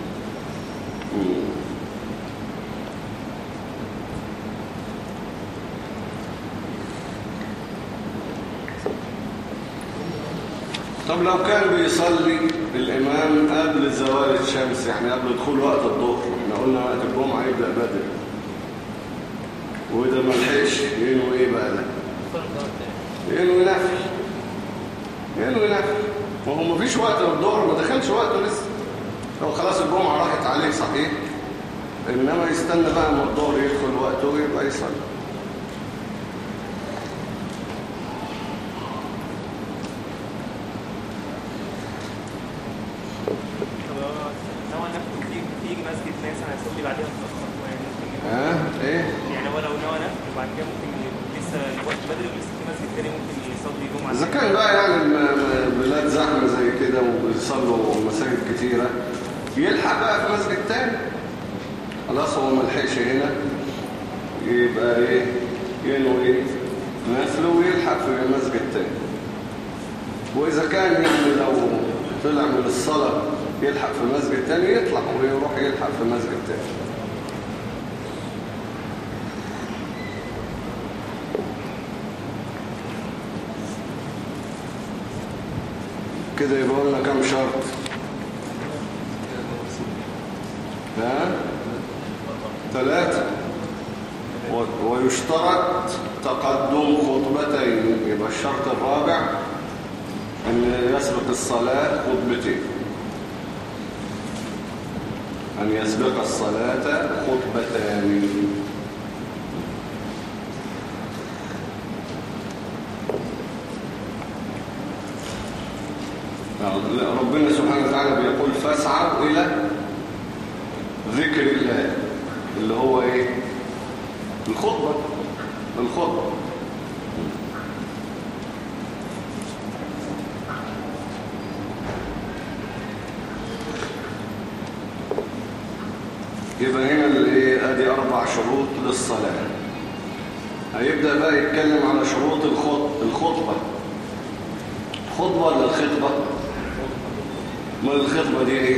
طب لو كان بيصلي الإمام قبل زوال الشمس، يعني قبل دخول وقت الظهر، احنا قلنا وقت الجمعة يبدأ بدري، وإذا ما لحقش ينوي إيه بقى ده؟ ينوي نفل، ينوي نفل، وهو ما فيش وقت الظهر، ما دخلش وقته لسه، هو خلاص الجمعة راحت عليه صحيح، إنما يستنى بقى ما الظهر يدخل وقته ويبقى يصلي. ها ايه يعني هو لو نوى نفل وبعد كده ممكن لسه الوقت بدري ولسه في مسجد تاني ممكن يصلي جمعه. اذا كان بقى يعني بلاد زحمه زي كده وبيصلوا مساجد كتيره، يلحق بقى في مسجد تاني، خلاص هو ما لحقش هنا يبقى ايه ينوي نفله ويلحق في مسجد تاني. واذا كان يعني لو طلع من الصلاه يلحق في مسجد تاني يطلع ويروح يلحق في مسجد تاني. كده يبقى لنا كم شرط؟ ها؟ ثلاثة. ويشترط تقدم خطبتين، يبقى الشرط الرابع أن يسبق الصلاة خطبتين، أن يسبق الصلاة خطبتان. ربنا سبحانه وتعالى بيقول فاسعوا إلى ذكر الله، اللي هو إيه؟ الخطبة، الخطبة. يبقى هنا اللي ادي اربع شروط للصلاة. هيبدأ بقى يتكلم على شروط الخطبة. خطبة ولا الخطبة؟ ما الخطبة دي ايه؟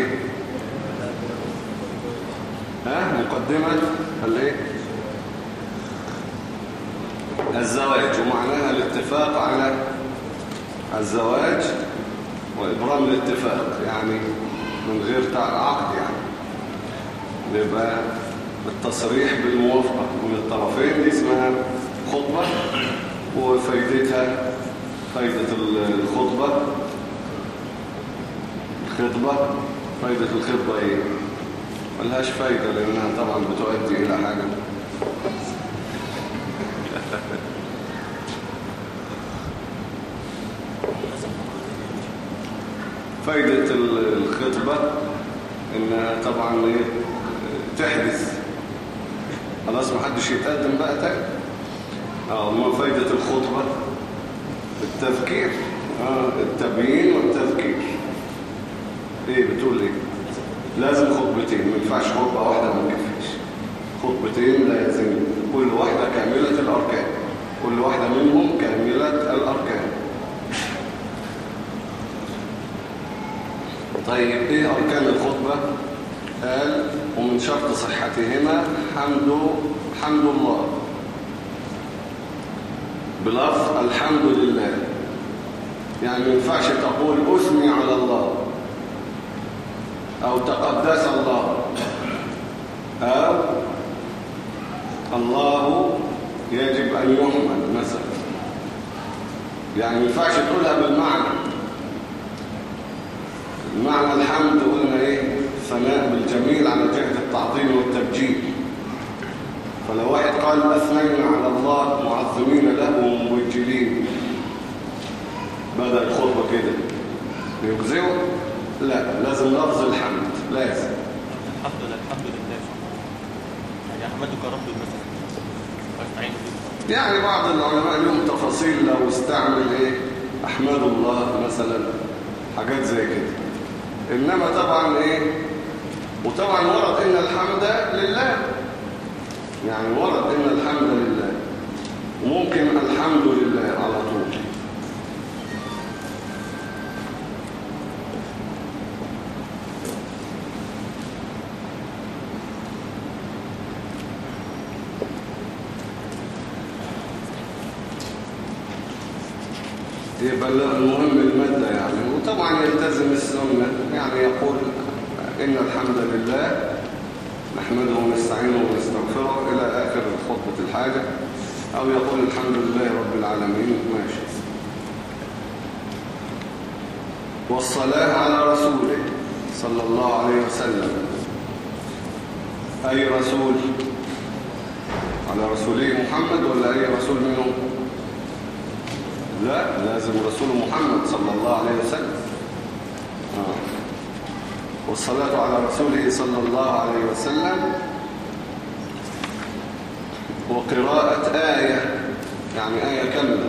ها مقدمة الايه؟ الزواج، ومعناها الاتفاق على الزواج وإبرام الاتفاق، يعني من غير عقد، يعني يبقى التصريح بالموافقة من الطرفين، دي اسمها خطبة. وفايدتها فايدة الخطبة الخطبة فايدة الخطبة ايه؟ ملهاش فايدة، لأنها طبعا بتؤدي إلى حاجة. فايدة الخطبة إنها طبعا ايه؟ تحدث، خلاص ما حدش يتقدم بقى تاني. اه ما فايدة الخطبة؟ التذكير، اه التبيين والتذكير. ايه بتقول ايه؟ لازم خطبتين، ما ينفعش خطبة واحدة ما تكفيش، خطبتين لازم، كل واحدة كاملة الأركان، كل واحدة منهم كاملة الأركان. طيب ايه أركان الخطبة؟ قال ومن شرط صحتهما حمد حمد الله، بلفظ الحمد لله، يعني ما ينفعش تقول أثني على الله أو تقدس الله أو الله يجب أن يحمد مثلا، يعني ما ينفعش تقولها بالمعنى. المعنى الحمد قلنا ايه؟ ثناء بالجميل على جهة التعظيم والتبجيل. فلو واحد قال أثنينا على الله معظمين له ومبجلين، بدأ الخطبة كده يجزئه؟ لا، لازم لفظ الحمد، لازم الحمد لله، الحمد لله، يعني احمدك يا رب مثلا واستعين بك. يعني بعض العلماء لهم تفاصيل لو استعمل ايه احمد الله مثلا، حاجات زي كده. انما طبعا ايه، وطبعا ورد ان الحمد لله، يعني ورد ان الحمد لله، وممكن الحمد لله على طول. يبقى المهم المادة يعني، وطبعا يلتزم السنة، يعني يقول إن الحمد لله نحمده ونستعينه ونستغفره إلى آخر خطبة الحاجة، أو يقول الحمد لله رب العالمين، ماشي. والصلاة على رسوله صلى الله عليه وسلم. أي رسول؟ على رسوله محمد ولا أي رسول منهم؟ لا، لازم رسول محمد صلى الله عليه وسلم. آه. والصلاة على رسوله صلى الله عليه وسلم، وقراءة آية، يعني آية كاملة.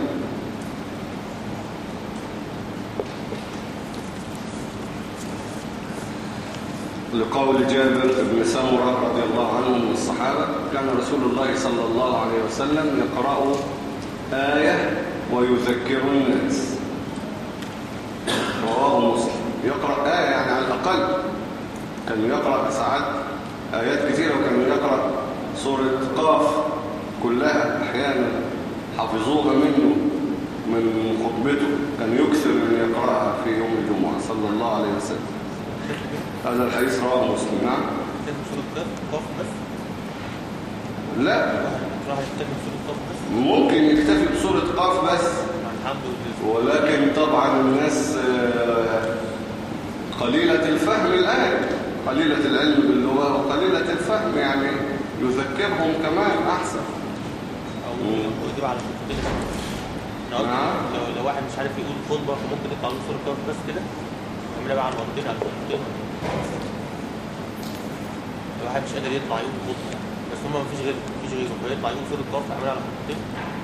لقول جابر بن سمرة رضي الله عنه من الصحابة، كان رسول الله صلى الله عليه وسلم يقرأ آية ويذكر الناس. رواه مسلم. يقرأ آية يعني على الأقل، كان يقرأ ساعات آيات كثيرة، وكان يقرأ سورة قاف كلها أحيانا حفظوها منه من خطبته، كان يكثر من يقرأها في يوم الجمعة صلى الله عليه وسلم. هذا الحديث رواه مسلم. نعم. سورة قاف بس؟ لا، راح يكتفي بسورة قاف بس؟ ممكن يكتفي بسورة قاف بس، الحمد لله. ولكن طبعا الناس قليلة الفهم الآن، قليلة العلم باللغة وقليلة الفهم، يعني يذكرهم كمان أحسن. أو يجيب على خطبتين. نعم. لو, لو واحد مش عارف يقول خطبة فممكن يطلع له سورة قاف بس كده، يعملها بقى على مرتين على خطبتين. لو واحد مش قادر يطلع يقول خطبة بس هما مفيش غير مفيش غيره فيطلع يقول سورة قاف يعملها على خطبتين.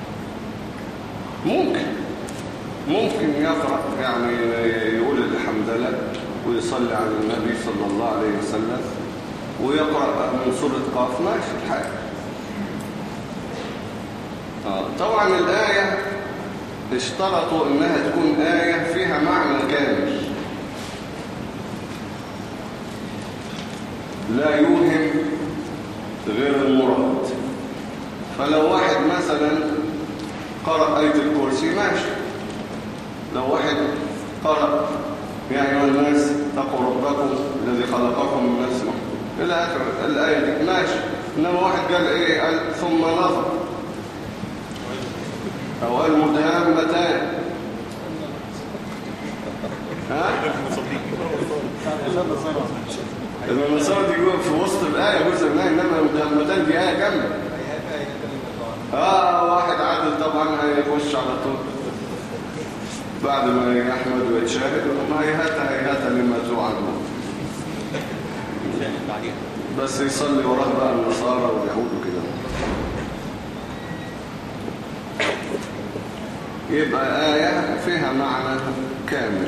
ممكن ممكن يقرأ، يعني يقول الحمد لله ويصلي على النبي صلى الله عليه وسلم ويقرأ من سورة قاف، ماشي الحال. آه. طبعا الآية اشترطوا انها تكون آية فيها معنى كامل، لا يوهم غير المراد. فلو واحد مثلا قرأ آية الكرسي ماشي، لو واحد قرأ يا أيها الناس اتقوا ربكم الذي خلقكم من نفس واحدة إلى آخر الآية دي ماشي. إنما واحد قال إيه، قال ثم نظر، أو قال مدهامتان، ها؟ المنصرة دي جوه في وسط الآية جزء منها، إنما مدهامتان دي آية كاملة. آه واحد عادل طبعا هيخش على طول بعد ما يحمد ويتشاهد، وما هيهات هيهات لما توعدون، بس يصلي وراه بقى النصارى واليهود وكده. يبقى آية فيها معنى كامل.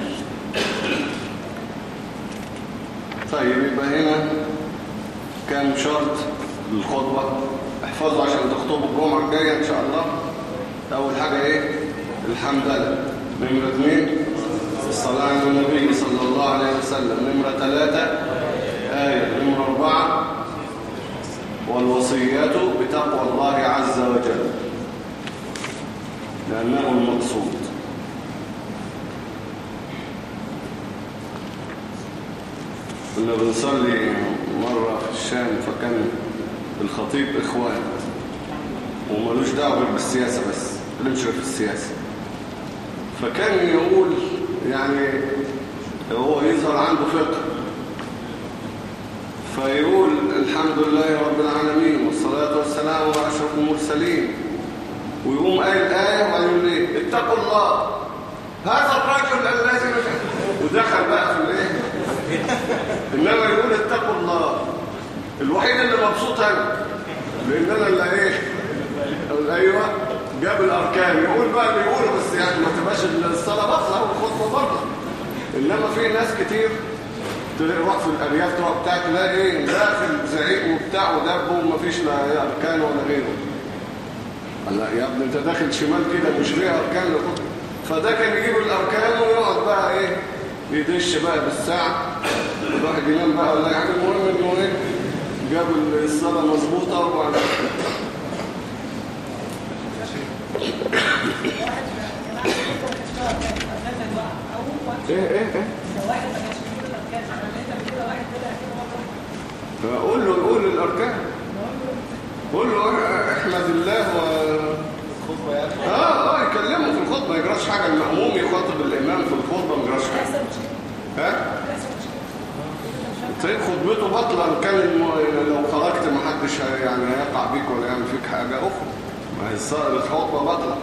طيب يبقى هنا كام شرط للخطبة، احفظوا عشان تخطبوا الجمعة الجاية إن شاء الله. أول حاجة إيه؟ الحمد لله. نمرة اثنين الصلاة على النبي صلى الله عليه وسلم. نمرة ثلاثة آية. نمرة أربعة والوصيات بتقوى الله عز وجل لأنه المقصود. كنا بنصلي مرة في الشام، فكان الخطيب إخوان ومالوش دعوة بالسياسة، بس مالوش في السياسة. فكان يقول يعني هو يظهر عنده فقه، فيقول الحمد لله رب العالمين والصلاة والسلام على أشرف المرسلين، ويقوم قايل آية ويقول ليه اتقوا الله هذا الرجل الذي ودخل بقى في الايه. انما يقول اتقوا الله، الوحيد اللي مبسوط انا لان انا اللي ايه ايوه جاب الاركان يقول بقى اللي يقوله، بس يعني ما تبقاش الصلاه باطله والخطبه باطله. انما في ناس كتير تروح في الارياف تروح بتاع تلاقي ايه داخل زعيق وبتاع ودب ومفيش لا اركان ولا غيره. لا يا ابني انت داخل شمال كده مش فيها اركان لكم. فده كان يجيب الاركان ويقعد بقى ايه يدش بقى بالساعه، الواحد ينام بقى ولا يعني. المهم انه ايه جاب الصلاه مظبوطه وبعدين ايه ايه ايه قول له قول الاركان، قول له احمد الله و اه اه يكلمه في الخطبه، ما يجراش حاجه. المأموم يخاطب الامام في الخطبه ما يجراش حاجه. ها طيب خطبته بطلة كان الم... لو خرجت ما حدش يعني هيقع بيك ولا يعمل فيك حاجه اخرى، ما هي الخطبه بطلة.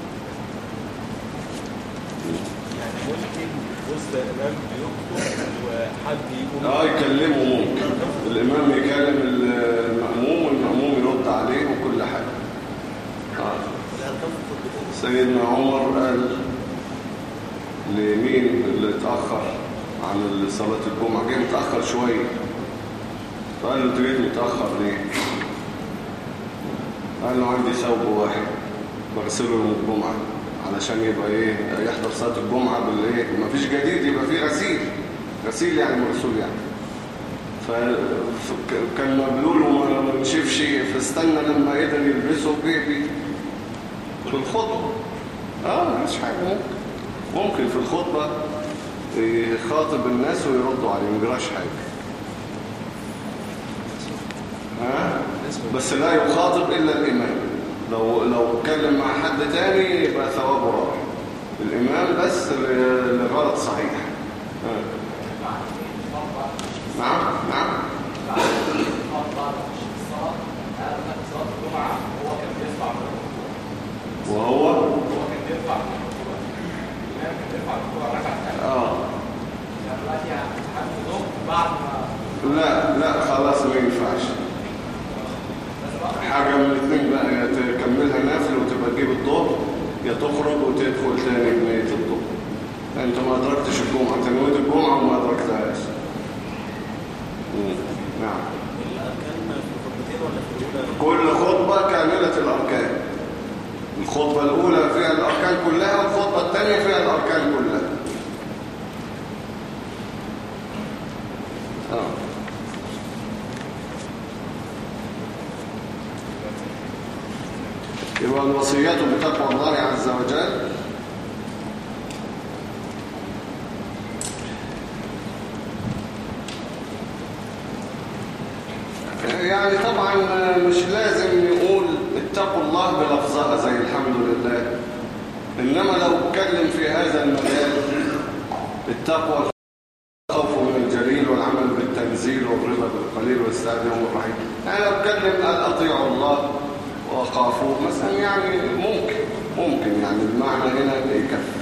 يعني ممكن وسط الامام بيخطب وحد يقول اه يكلمه، ممكن الامام يكلم المأموم والمأموم يرد عليه وكل حاجه. اه سيدنا عمر قال لمين اللي اتأخر عن صلاة الجمعة، جه متأخر شوية، فقال له انت جيت متأخر ليه؟ قال له عندي ثوب واحد بغسله يوم الجمعة علشان يبقى ايه يحضر صلاة الجمعة بالايه، مفيش جديد يبقى فيه غسيل، غسيل يعني مرسول يعني. فكان مبلول وما نشفش، فاستنى لما قدر يلبسه بيه في الخطبة. اه مش حاجة، ممكن ممكن في الخطبة يخاطب الناس ويردوا عليه، ما يجراش حاجة. ها بس لا يخاطب إلا الإمام. لو لو اتكلم مع حد تاني يبقى ثوابه راح، الإمام بس لغرض صحيح. ها. نعم نعم وهو اه لا لا خلاص ما ينفعش حاجة من الاثنين بقى، يا تكملها نافل وتبقى تجيب الظهر، يا تخرج وتدخل تاني بنية الظهر. انت ما ادركتش الجمعة، انت نويت الجمعة وما ادركتهاش. نعم كل خطبة كاملة الأركان، الخطبة الأولى فيها الأركان كلها والخطبة الثانية فيها الأركان كلها. آه. يبقى الوصيات بتقوى الله عز وجل يعني طبعا مش لازم نقول اتقوا الله بلفظها زي الحمد لله، إنما لو اتكلم في هذا المجال التقوى الخوف من الجليل والعمل بالتنزيل والرضا بالقليل والاستعدام الرحيم، يعني لو اتكلم قال أطيعوا الله وخافوه مثلا، يعني ممكن ممكن يعني المعنى هنا يكفي.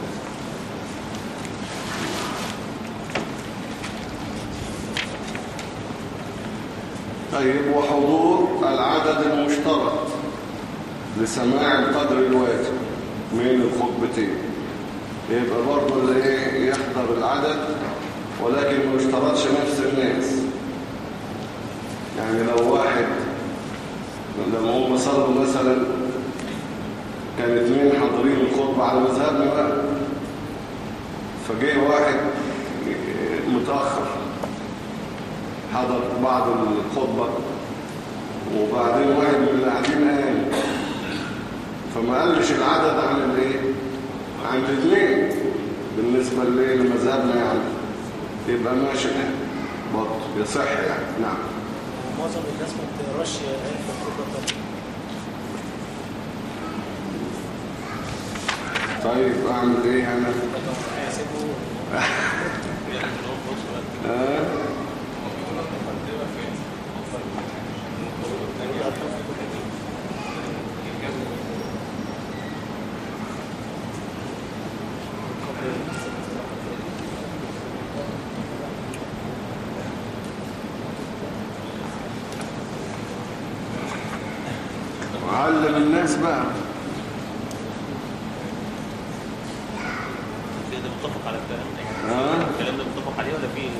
طيب وحضور العدد المشترك لسماع القدر الواجب من الخطبتين، يبقى برضه اللي ايه يحضر العدد ولكن ما يشترطش نفس الناس. يعني لو واحد لما هم صلوا مثلا كان اثنين حاضرين الخطبة على مذهبنا بقى، فجاء واحد متأخر حضر بعض الخطبة وبعدين واحد من اللي قاعدين قام، فما قالش العدد عن الايه عن الاثنين بالنسبة لمذهبنا، يعني يبقى ماشي برضه يصح يعني. نعم معظم الناس ما بتقراش آيات في الخطبة. طيب اعمل ايه انا؟ اه تعلم الناس بقى. كده متفق على الكلام ده؟ ها؟ الكلام ده متفق عليه ولا فيه؟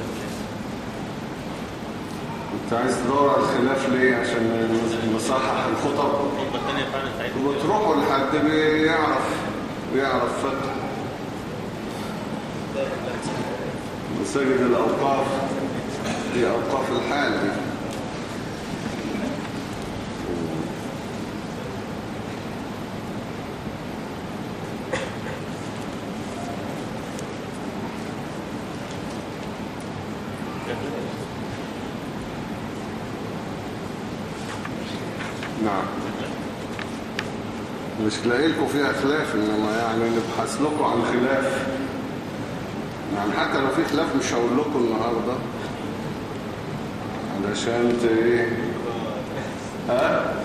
انت عايز تدور على الخلاف ليه؟ عشان نصحح الخطب. الخطبة الثانية فعلا سعيد. وتروحوا لحد بيعرف بيعرف فقه. مساجد الأوقاف دي أوقاف الحال دي. نعم. مش لاقي لكم فيها خلاف، انما يعني نبحث لكم عن خلاف. يعني حتى لو في خلاف مش هقول لكم النهارده علشان ت ايه ها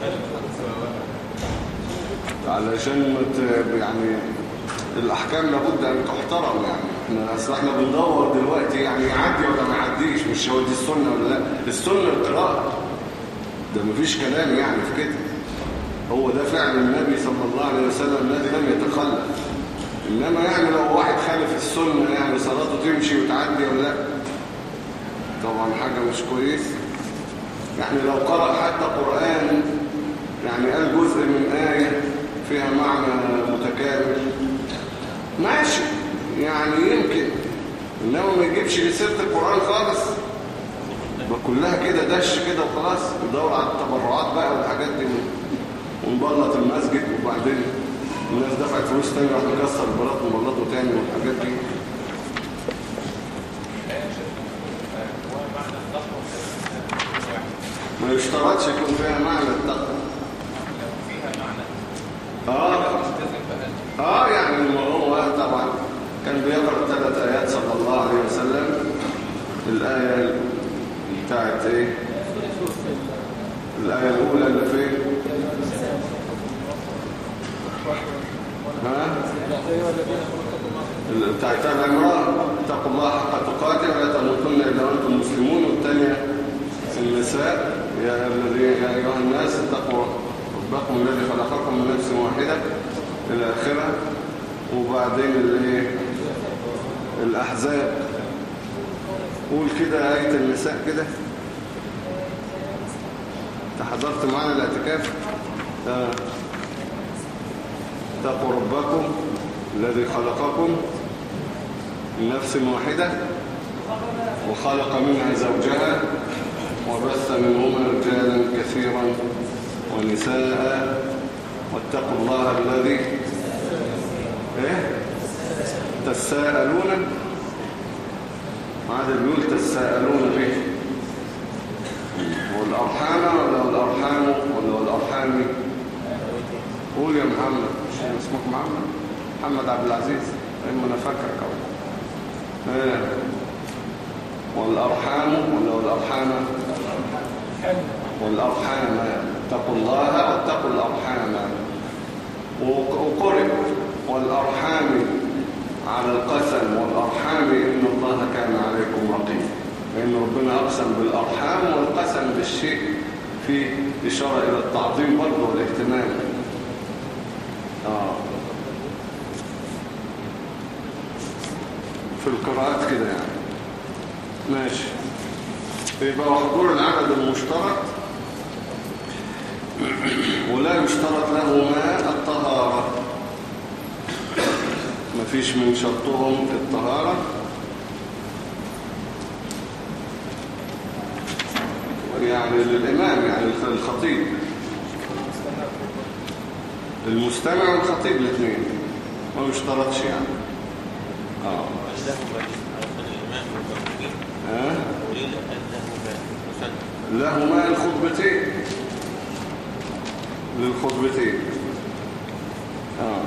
علشان مت يعني الاحكام لابد ان تحترم. يعني احنا اصل احنا بندور دلوقتي يعني يعدي ولا ما يعديش، مش هو دي السنه ولا لا. السنه القراءه ده مفيش كلام يعني في كده. هو ده فعل النبي صلى الله عليه وسلم الذي لم يتخلف. إنما يعني لو واحد خالف السنة يعني صلاته تمشي وتعدي ولا لا، طبعا حاجة مش كويس. يعني لو قرأ حتى قرآن يعني قال جزء من آية فيها معنى متكامل ماشي يعني يمكن، إنما ما يجيبش لسيرة القرآن خالص كلها كده دش كده وخلاص. يدور على التبرعات بقى والحاجات دي ونبلط المسجد، وبعدين الناس دفعت فلوس تاني راح نكسر البلاط ونبلطه تاني والحاجات دي. ما يشترطش يكون فيها معنى التقوى. اه اه يعني هو طبعا كان بيقرأ ثلاث آيات صلى الله عليه وسلم. الآية بتاعت ايه؟ الآية الأولى اللي فين؟ ها؟ بتاعت العمران اتقوا الله حق تقاته ولا تموتن إلا وأنتم مسلمون. والثانية النساء يا الذي يا أيها الناس اتقوا ربكم الذي خلقكم من نفس واحدة إلى آخره. وبعدين الايه؟ الأحزاب. قول كده آية النساء كده. انت حضرت معنا الاعتكاف؟ اه اتقوا ربكم الذي خلقكم من نفس واحدة وخلق منها زوجها وبث منهما رجالا كثيرا ونساء واتقوا الله الذي ايه تساءلون هذا بيقول تساءلون به. والأرحام ولا الأرحام ولا الأرحام؟ قول يا محمد. مش اسمك محمد؟ محمد عبد العزيز. اما انا فاكرك اهو. ايه والأرحام ولا الأرحام؟ والأرحام اتقوا الله واتقوا الأرحام. وقرئ والأرحام على القسم والأرحام إن الله كان عليكم رقيبا. لأن ربنا أقسم بالأرحام والقسم بالشيء في إشارة إلى التعظيم برضه والاهتمام. آه. في القراءات كده يعني ماشي. يبقى حضور العدد المشترك ولا يشترط له ما الطهارة. مفيش من شرطهم الطهارة. يعني للإمام يعني الخطيب المستمع والخطيب الاثنين ما يشترطش يعني. اه ها لهما الخطبتين للخطبتين. اه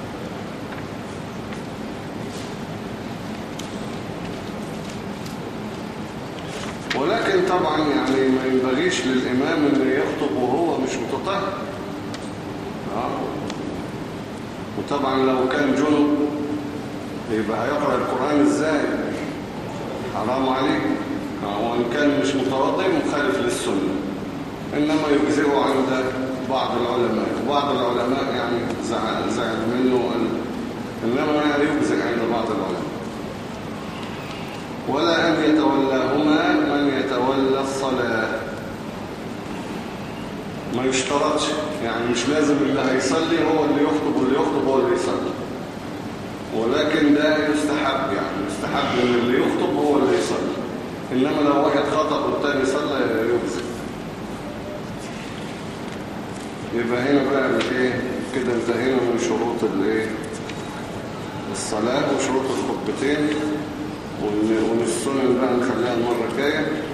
ولكن طبعا يعني ما ينبغيش للإمام أن يخطب وهو مش متطهر. آه. وطبعا لو كان جنب يبقى هيقرأ القرآن ازاي؟ حرام عليه. آه. وإن كان مش متوضئ مخالف للسنة، إنما يجزئه عند بعض العلماء، وبعض العلماء يعني زعل, زعل منه إنما يجزئ عند بعض العلماء. ولا أن يتولاهما من يتولى الصلاة، ما يشترطش، يعني مش لازم اللي هيصلي هو اللي يخطب واللي يخطب هو اللي يصلي، ولكن ده يستحب، يعني يستحب ان اللي يخطب هو اللي يصلي، انما لو واحد خطب والتاني صلى يجزئ. يبقى هنا بقى ايه كده انتهينا من شروط الايه الصلاة وشروط الخطبتين، ومن السنن بقى نخليها المرة الجاية.